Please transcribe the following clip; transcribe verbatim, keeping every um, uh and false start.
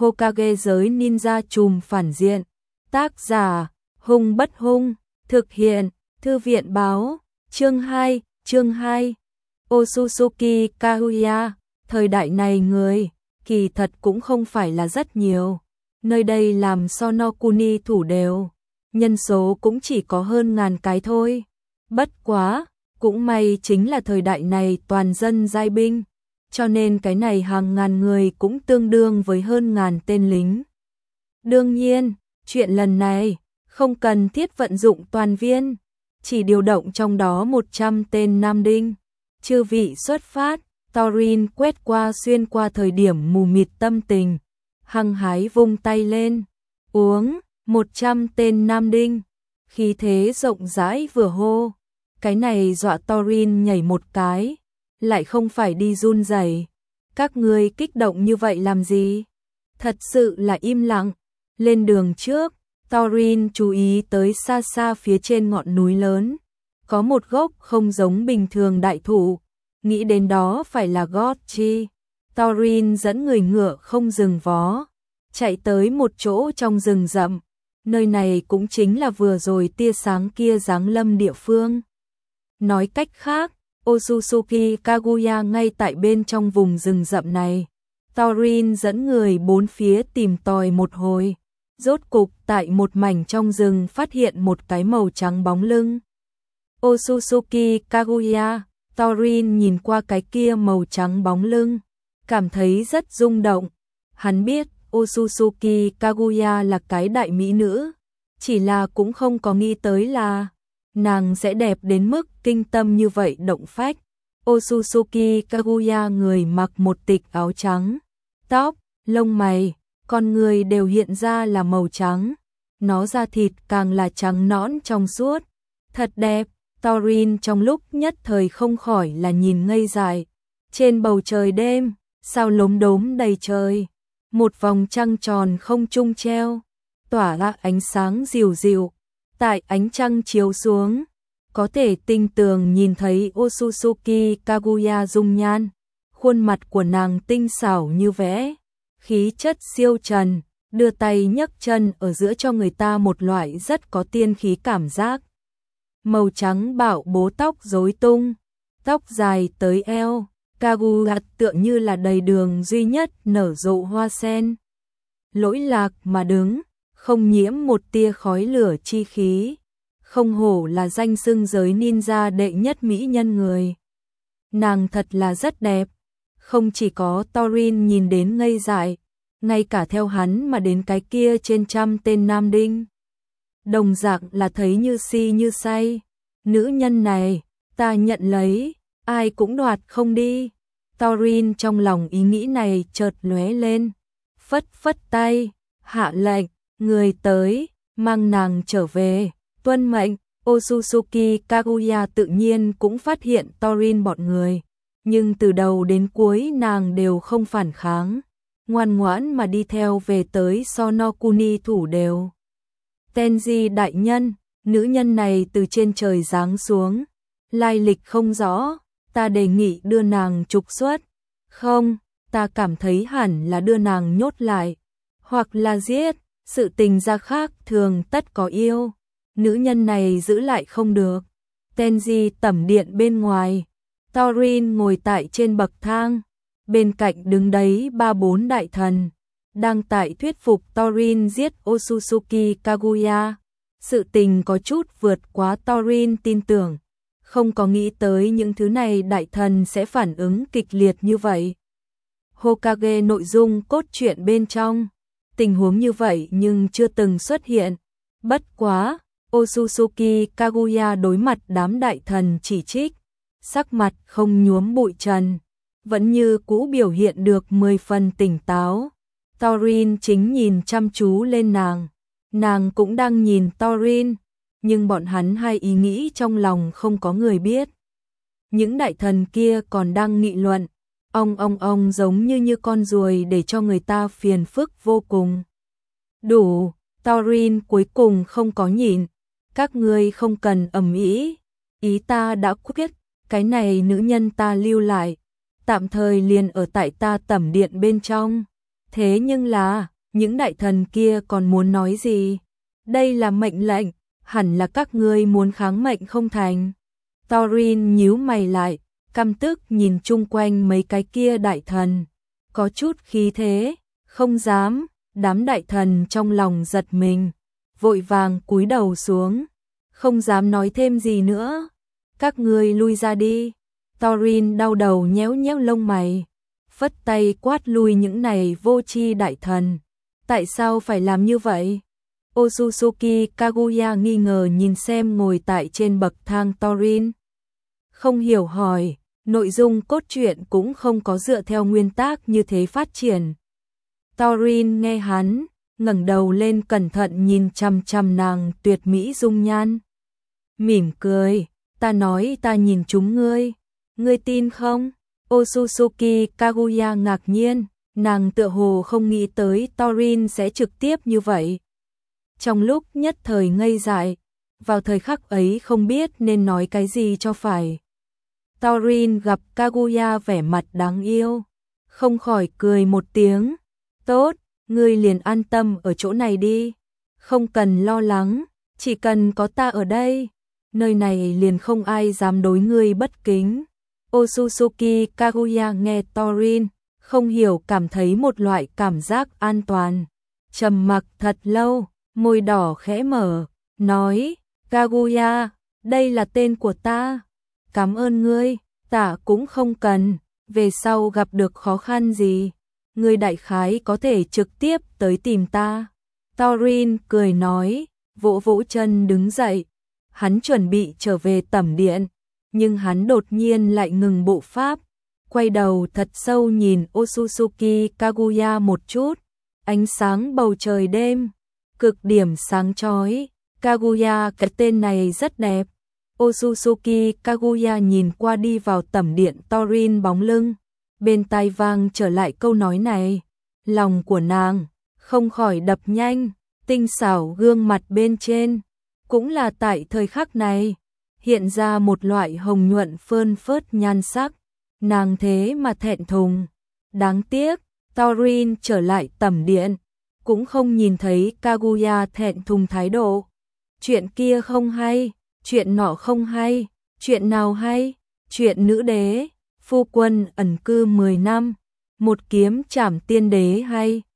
Hokage giới ninja trùm phản diện. Tác giả, Hung Bất Hung. Thực hiện, Thư viện báo. Chương hai, chương hai. Otsutsuki Kaguya. Thời đại này người, kỳ thật cũng không phải là rất nhiều. Nơi đây làm Sonokuni thủ đều. Nhân số cũng chỉ có hơn ngàn cái thôi. Bất quá, cũng may chính là thời đại này toàn dân giai binh. Cho nên cái này hàng ngàn người cũng tương đương với hơn ngàn tên lính. Đương nhiên, chuyện lần này không cần thiết vận dụng toàn viên, chỉ điều động trong đó một trăm tên nam đinh. Chư vị xuất phát, Thorin quét qua xuyên qua thời điểm mù mịt tâm tình, hăng hái vung tay lên, uống, một trăm tên nam đinh, khí thế rộng rãi vừa hô. Cái này dọa Thorin nhảy một cái, lại không phải đi run rẩy. Các ngươi kích động như vậy làm gì? Thật sự là im lặng. Lên đường trước, Thorin chú ý tới xa xa phía trên ngọn núi lớn. Có một gốc không giống bình thường đại thụ. Nghĩ đến đó phải là Gotchi. Thorin dẫn người ngựa không dừng vó, chạy tới một chỗ trong rừng rậm. Nơi này cũng chính là vừa rồi tia sáng kia giáng lâm địa phương. Nói cách khác, Otsutsuki Kaguya ngay tại bên trong vùng rừng rậm này. Thorin dẫn người bốn phía tìm tòi một hồi, rốt cục tại một mảnh trong rừng phát hiện một cái màu trắng bóng lưng. Otsutsuki Kaguya, Thorin nhìn qua cái kia màu trắng bóng lưng, cảm thấy rất rung động. Hắn biết Otsutsuki Kaguya là cái đại mỹ nữ, chỉ là cũng không có nghĩ tới là nàng sẽ đẹp đến mức kinh tâm như vậy động phách. Otsutsuki Kaguya người mặc một tịch áo trắng, tóc, lông mày, con người đều hiện ra là màu trắng. Nó da thịt càng là trắng nõn trong suốt, thật đẹp. Thorin trong lúc nhất thời không khỏi là nhìn ngây dại. Trên bầu trời đêm, sao lốm đốm đầy trời, một vòng trăng tròn không trung treo, tỏa ra ánh sáng dịu dịu. Tại ánh trăng chiếu xuống, có thể tinh tường nhìn thấy Otsutsuki Kaguya dung nhan, khuôn mặt của nàng tinh xảo như vẽ, khí chất siêu trần, đưa tay nhấc chân ở giữa cho người ta một loại rất có tiên khí cảm giác. Màu trắng bạo bố tóc rối tung, tóc dài tới eo, Kaguya tựa như là đầy đường duy nhất nở rộ hoa sen. Lỗi lạc mà đứng, không nhiễm một tia khói lửa chi khí, không hổ là danh xưng giới ninja đệ nhất mỹ nhân người. Nàng thật là rất đẹp, không chỉ có Thorin nhìn đến ngây dại, ngay cả theo hắn mà đến cái kia trên trăm tên nam đinh. Đồng dạng là thấy như si như say. Nữ nhân này, ta nhận lấy, ai cũng đoạt không đi. Thorin trong lòng ý nghĩ này chợt lóe lên, phất phất tay, hạ lệnh, người tới, mang nàng trở về, tuân mệnh. Otsutsuki Kaguya tự nhiên cũng phát hiện Thorin bọn người, nhưng từ đầu đến cuối nàng đều không phản kháng, ngoan ngoãn mà đi theo về tới Sonokuni thủ đều. Tenji đại nhân, nữ nhân này từ trên trời giáng xuống, lai lịch không rõ, ta đề nghị đưa nàng trục xuất. Không, ta cảm thấy hẳn là đưa nàng nhốt lại, hoặc là giết, sự tình gia khác thường tất có yêu. Nữ nhân này giữ lại không được. Tenji tẩm điện bên ngoài, Thorin ngồi tại trên bậc thang, bên cạnh đứng đấy ba bốn đại thần, đang tại thuyết phục Thorin giết Otsutsuki Kaguya. Sự tình có chút vượt quá Thorin tin tưởng, không có nghĩ tới những thứ này đại thần sẽ phản ứng kịch liệt như vậy. Hokage nội dung cốt truyện bên trong, tình huống như vậy nhưng chưa từng xuất hiện. Bất quá, Otsutsuki Kaguya đối mặt đám đại thần chỉ trích, sắc mặt không nhuốm bụi trần, vẫn như cũ biểu hiện được mười phần tỉnh táo. Thorin chính nhìn chăm chú lên nàng, nàng cũng đang nhìn Thorin, nhưng bọn hắn hai ý nghĩ trong lòng không có người biết. Những đại thần kia còn đang nghị luận, ông ông ông giống như như con ruồi để cho người ta phiền phức vô cùng. Đủ, Thorin cuối cùng không có nhịn, các ngươi không cần ầm ĩ, ý ta đã quyết, cái này nữ nhân ta lưu lại, tạm thời liền ở tại ta tẩm điện bên trong. Thế nhưng là, những đại thần kia còn muốn nói gì? Đây là mệnh lệnh, hẳn là các ngươi muốn kháng mệnh không thành. Thorin nhíu mày lại, căm tức nhìn chung quanh mấy cái kia đại thần. Có chút khí thế, không dám, đám đại thần trong lòng giật mình. Vội vàng cúi đầu xuống, không dám nói thêm gì nữa. Các ngươi lui ra đi. Thorin đau đầu nhéo nhéo lông mày, phất tay quát lui những này vô tri đại thần. Tại sao phải làm như vậy? Otsutsuki Kaguya nghi ngờ nhìn xem ngồi tại trên bậc thang Thorin. Không hiểu hỏi, nội dung cốt truyện cũng không có dựa theo nguyên tắc như thế phát triển. Thorin nghe hắn, ngẩng đầu lên cẩn thận nhìn chằm chằm nàng tuyệt mỹ dung nhan. Mỉm cười, ta nói ta nhìn chúng ngươi, ngươi tin không? Otsutsuki Kaguya ngạc nhiên, nàng tựa hồ không nghĩ tới Thorin sẽ trực tiếp như vậy. Trong lúc nhất thời ngây dại, vào thời khắc ấy không biết nên nói cái gì cho phải. Thorin gặp Kaguya vẻ mặt đáng yêu, không khỏi cười một tiếng. Tốt, ngươi liền an tâm ở chỗ này đi, không cần lo lắng, chỉ cần có ta ở đây, nơi này liền không ai dám đối ngươi bất kính. Otsutsuki Kaguya nghe Thorin, không hiểu cảm thấy một loại cảm giác an toàn. Trầm mặc thật lâu, môi đỏ khẽ mở, nói, Kaguya, đây là tên của ta. Cảm ơn ngươi, ta cũng không cần, về sau gặp được khó khăn gì, ngươi đại khái có thể trực tiếp tới tìm ta. Thorin cười nói, vỗ vỗ chân đứng dậy, hắn chuẩn bị trở về tẩm điện, nhưng hắn đột nhiên lại ngừng bộ pháp, quay đầu thật sâu nhìn Otsutsuki Kaguya một chút, ánh sáng bầu trời đêm, cực điểm sáng chói. Kaguya, cái tên này rất đẹp. Otsutsuki Kaguya nhìn qua đi vào tẩm điện Thorin bóng lưng, bên tai vang trở lại câu nói này, lòng của nàng không khỏi đập nhanh, tinh xảo gương mặt bên trên, cũng là tại thời khắc này, hiện ra một loại hồng nhuận phơn phớt nhan sắc, nàng thế mà thẹn thùng. Đáng tiếc, Thorin trở lại tẩm điện, cũng không nhìn thấy Kaguya thẹn thùng thái độ. Chuyện kia không hay, chuyện nọ không hay, chuyện nào hay, chuyện nữ đế, phu quân ẩn cư mười năm, một kiếm trảm tiên đế hay.